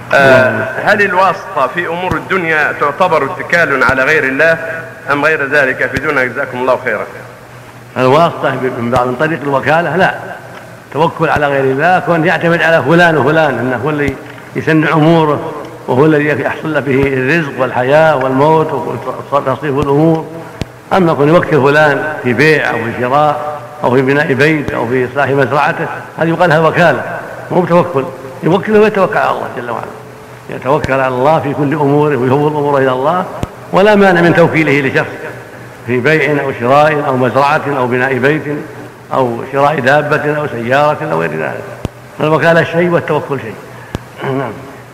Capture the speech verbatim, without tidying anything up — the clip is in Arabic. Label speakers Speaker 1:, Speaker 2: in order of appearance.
Speaker 1: آه هل الواسطة في أمور الدنيا تعتبر اتكال على غير الله أم غير ذلك؟ أفيدونا جزاكم الله خيرا.
Speaker 2: الواسطة من بعض من طريق الوكالة لا، توكل على غير الله كون يعتمد على فلان وفلان أنه هو اللي يسن أموره وهو الذي يحصل به الرزق والحياة والموت وتصريف الأمور. أما يكون يوكل فلان في بيع أو في شراء أو في بناء بيت أو في إصلاح مزرعته هذه يقال لها وكالة، مو بتوكل. يوكله ويتوكل على الله جل وعلا، يتوكل على الله في كل أموره ويفوض الأمور إلى الله، ولا مانع من توكيله لشخص في بيع أو شراء أو مزرعة أو بناء بيت أو شراء دابة أو سيارة أو غير ذلك. الوكالة شيء والتوكل شيء. نعم.